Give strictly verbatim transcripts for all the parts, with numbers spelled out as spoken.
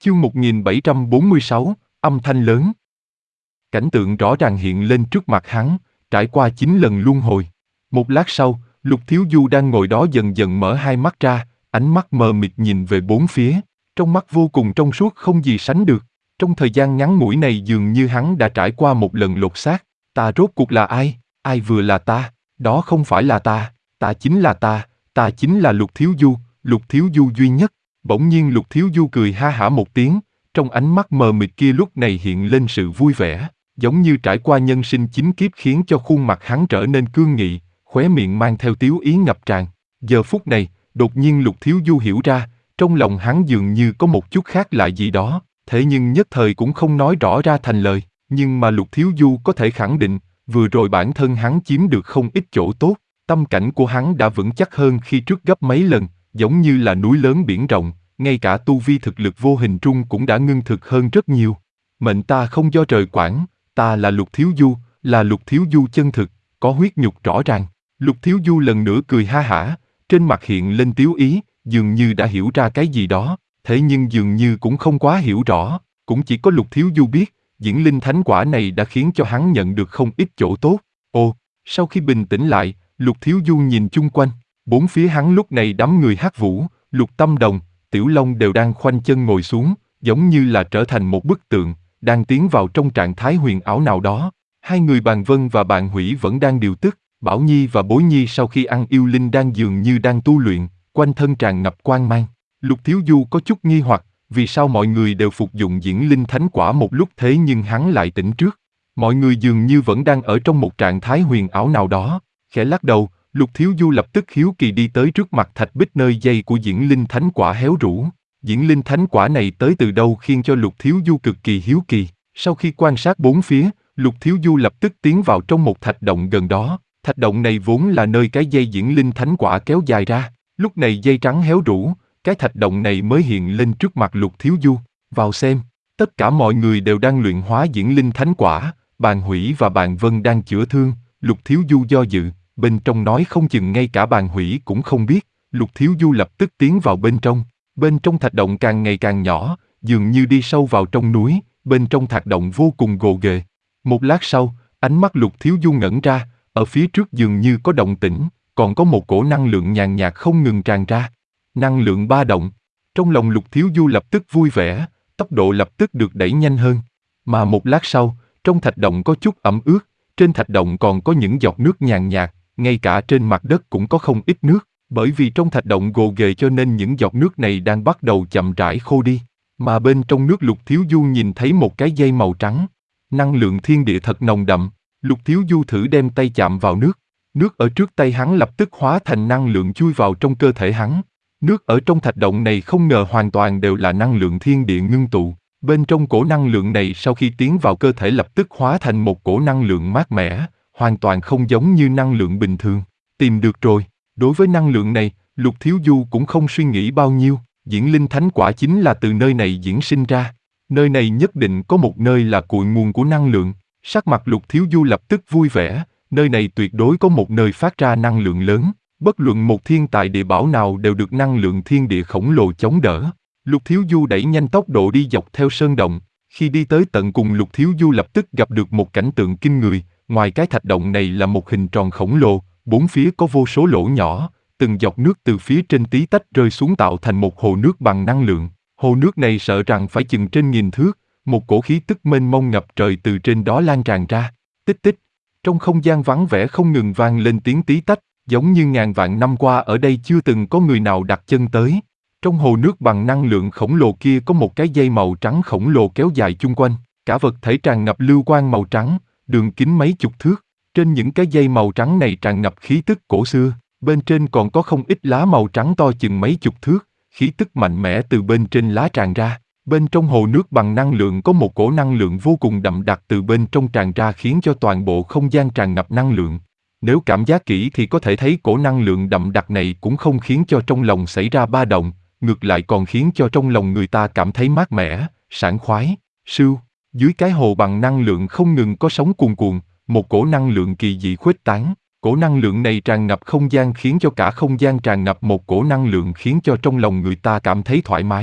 Chương một nghìn bảy trăm bốn mươi sáu, âm thanh lớn. Cảnh tượng rõ ràng hiện lên trước mặt hắn, trải qua chín lần luân hồi. Một lát sau, Lục Thiếu Du đang ngồi đó dần dần mở hai mắt ra, ánh mắt mờ mịt nhìn về bốn phía, trong mắt vô cùng trong suốt không gì sánh được. Trong thời gian ngắn ngủi này dường như hắn đã trải qua một lần lột xác. Ta rốt cuộc là ai? Ai vừa là ta? Đó không phải là ta, ta chính là ta, ta chính là Lục Thiếu Du, Lục Thiếu Du duy nhất. Bỗng nhiên Lục Thiếu Du cười ha hả một tiếng, trong ánh mắt mờ mịt kia lúc này hiện lên sự vui vẻ, giống như trải qua nhân sinh chín kiếp khiến cho khuôn mặt hắn trở nên cương nghị, khóe miệng mang theo tiếu ý ngập tràn. Giờ phút này, đột nhiên Lục Thiếu Du hiểu ra, trong lòng hắn dường như có một chút khác lạ gì đó, thế nhưng nhất thời cũng không nói rõ ra thành lời, nhưng mà Lục Thiếu Du có thể khẳng định, vừa rồi bản thân hắn chiếm được không ít chỗ tốt, tâm cảnh của hắn đã vững chắc hơn khi trước gấp mấy lần, giống như là núi lớn biển rộng, ngay cả tu vi thực lực vô hình trung cũng đã ngưng thực hơn rất nhiều. Mệnh ta không do trời quản, ta là Lục Thiếu Du, là Lục Thiếu Du chân thực, có huyết nhục rõ ràng. Lục Thiếu Du lần nữa cười ha hả, trên mặt hiện lên tiếu ý, dường như đã hiểu ra cái gì đó, thế nhưng dường như cũng không quá hiểu rõ, cũng chỉ có Lục Thiếu Du biết, Diễn Linh Thánh Quả này đã khiến cho hắn nhận được không ít chỗ tốt. Ồ, sau khi bình tĩnh lại, Lục Thiếu Du nhìn chung quanh, bốn phía hắn lúc này đám người hát vũ, Lục Tâm Đồng, Tiểu Long đều đang khoanh chân ngồi xuống, giống như là trở thành một bức tượng, đang tiến vào trong trạng thái huyền ảo nào đó. Hai người Bàn Vân và Bàn Hủy vẫn đang điều tức, Bảo Nhi và Bối Nhi sau khi ăn yêu linh đang dường như đang tu luyện, quanh thân tràn ngập quang mang. Lục Thiếu Du có chút nghi hoặc, vì sao mọi người đều phục dụng Diễn Linh Thánh Quả một lúc thế nhưng hắn lại tỉnh trước. Mọi người dường như vẫn đang ở trong một trạng thái huyền ảo nào đó. Khẽ lắc đầu, Lục Thiếu Du lập tức hiếu kỳ đi tới trước mặt thạch bích nơi dây của Diễn Linh Thánh Quả héo rũ. Diễn Linh Thánh Quả này tới từ đâu khiến cho Lục Thiếu Du cực kỳ hiếu kỳ. Sau khi quan sát bốn phía, Lục Thiếu Du lập tức tiến vào trong một thạch động gần đó. Thạch động này vốn là nơi cái dây Diễn Linh Thánh Quả kéo dài ra. Lúc này dây trắng héo rũ, cái thạch động này mới hiện lên trước mặt Lục Thiếu Du. Vào xem, tất cả mọi người đều đang luyện hóa Diễn Linh Thánh Quả. Bàn Hủy và Bàn Vân đang chữa thương. Lục Thiếu Du do dự, bên trong nói không chừng ngay cả Bàn Hủy cũng không biết. Lục Thiếu Du lập tức tiến vào bên trong. Bên trong thạch động càng ngày càng nhỏ, dường như đi sâu vào trong núi. Bên trong thạch động vô cùng gồ ghề. Một lát sau, ánh mắt Lục Thiếu Du ngẩn ra, ở phía trước dường như có động tĩnh, còn có một cổ năng lượng nhàn nhạt không ngừng tràn ra. Năng lượng ba động. Trong lòng Lục Thiếu Du lập tức vui vẻ, tốc độ lập tức được đẩy nhanh hơn. Mà một lát sau, trong thạch động có chút ẩm ướt, trên thạch động còn có những giọt nước nhàn nhạt, ngay cả trên mặt đất cũng có không ít nước, bởi vì trong thạch động gồ ghề cho nên những giọt nước này đang bắt đầu chậm rãi khô đi. Mà bên trong nước Lục Thiếu Du nhìn thấy một cái dây màu trắng. Năng lượng thiên địa thật nồng đậm, Lục Thiếu Du thử đem tay chạm vào nước. Nước ở trước tay hắn lập tức hóa thành năng lượng chui vào trong cơ thể hắn. Nước ở trong thạch động này không ngờ hoàn toàn đều là năng lượng thiên địa ngưng tụ. Bên trong cổ năng lượng này sau khi tiến vào cơ thể lập tức hóa thành một cổ năng lượng mát mẻ, hoàn toàn không giống như năng lượng bình thường. Tìm được rồi, đối với năng lượng này, Lục Thiếu Du cũng không suy nghĩ bao nhiêu, Diễn Linh Thánh Quả chính là từ nơi này diễn sinh ra. Nơi này nhất định có một nơi là cội nguồn của năng lượng. Sắc mặt Lục Thiếu Du lập tức vui vẻ, nơi này tuyệt đối có một nơi phát ra năng lượng lớn. Bất luận một thiên tài địa bảo nào đều được năng lượng thiên địa khổng lồ chống đỡ. Lục Thiếu Du đẩy nhanh tốc độ đi dọc theo sơn động. Khi đi tới tận cùng Lục Thiếu Du lập tức gặp được một cảnh tượng kinh người. Ngoài cái thạch động này là một hình tròn khổng lồ, bốn phía có vô số lỗ nhỏ, từng giọt nước từ phía trên tí tách rơi xuống tạo thành một hồ nước bằng năng lượng. Hồ nước này sợ rằng phải chừng trên nghìn thước, một cổ khí tức mênh mông ngập trời từ trên đó lan tràn ra. Tích tích, trong không gian vắng vẻ không ngừng vang lên tiếng tí tách, giống như ngàn vạn năm qua ở đây chưa từng có người nào đặt chân tới. Trong hồ nước bằng năng lượng khổng lồ kia có một cái dây màu trắng khổng lồ kéo dài chung quanh, cả vật thể tràn ngập lưu quang màu trắng, đường kính mấy chục thước. Trên những cái dây màu trắng này tràn ngập khí tức cổ xưa, bên trên còn có không ít lá màu trắng to chừng mấy chục thước, khí tức mạnh mẽ từ bên trên lá tràn ra. Bên trong hồ nước bằng năng lượng có một cổ năng lượng vô cùng đậm đặc từ bên trong tràn ra khiến cho toàn bộ không gian tràn ngập năng lượng. Nếu cảm giác kỹ thì có thể thấy cổ năng lượng đậm đặc này cũng không khiến cho trong lòng xảy ra ba động, ngược lại còn khiến cho trong lòng người ta cảm thấy mát mẻ, sảng khoái. Sưu, dưới cái hồ bằng năng lượng không ngừng có sóng cuồn cuộn, một cổ năng lượng kỳ dị khuếch tán. Cổ năng lượng này tràn ngập không gian khiến cho cả không gian tràn ngập một cổ năng lượng khiến cho trong lòng người ta cảm thấy thoải mái.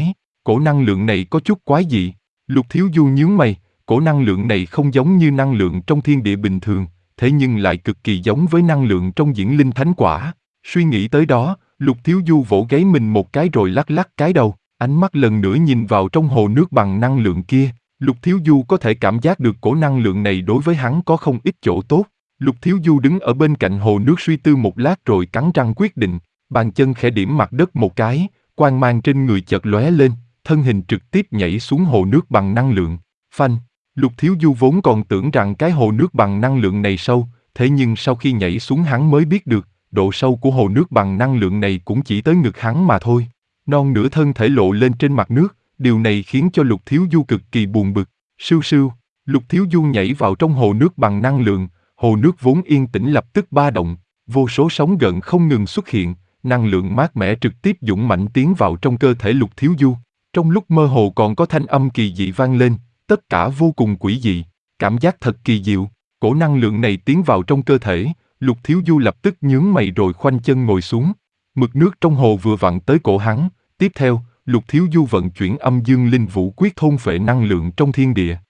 cổ năng lượng này có chút quái dị. Lục Thiếu Du nhướng mày, cổ năng lượng này không giống như năng lượng trong thiên địa bình thường, thế nhưng lại cực kỳ giống với năng lượng trong diễn linh thánh quả. Suy nghĩ tới đó, Lục Thiếu Du vỗ gáy mình một cái rồi lắc lắc cái đầu, ánh mắt lần nữa nhìn vào trong hồ nước bằng năng lượng kia. Lục Thiếu Du có thể cảm giác được cổ năng lượng này đối với hắn có không ít chỗ tốt. Lục Thiếu Du đứng ở bên cạnh hồ nước suy tư một lát rồi cắn răng quyết định, bàn chân khẽ điểm mặt đất một cái, quang mang trên người chợt lóe lên, thân hình trực tiếp nhảy xuống hồ nước bằng năng lượng. Phanh! Lục Thiếu Du vốn còn tưởng rằng cái hồ nước bằng năng lượng này sâu, thế nhưng sau khi nhảy xuống hắn mới biết được, độ sâu của hồ nước bằng năng lượng này cũng chỉ tới ngực hắn mà thôi. Non nửa thân thể lộ lên trên mặt nước, điều này khiến cho Lục Thiếu Du cực kỳ buồn bực. Sưu sưu! Lục Thiếu Du nhảy vào trong hồ nước bằng năng lượng, hồ nước vốn yên tĩnh lập tức ba động, vô số sóng gợn không ngừng xuất hiện, năng lượng mát mẻ trực tiếp dũng mãnh tiến vào trong cơ thể Lục Thiếu Du. Trong lúc mơ hồ còn có thanh âm kỳ dị vang lên, tất cả vô cùng quỷ dị, cảm giác thật kỳ diệu. Cổ năng lượng này tiến vào trong cơ thể, Lục Thiếu Du lập tức nhướng mày rồi khoanh chân ngồi xuống. Mực nước trong hồ vừa vặn tới cổ hắn, tiếp theo, Lục Thiếu Du vận chuyển âm dương linh vũ quyết thôn phệ năng lượng trong thiên địa.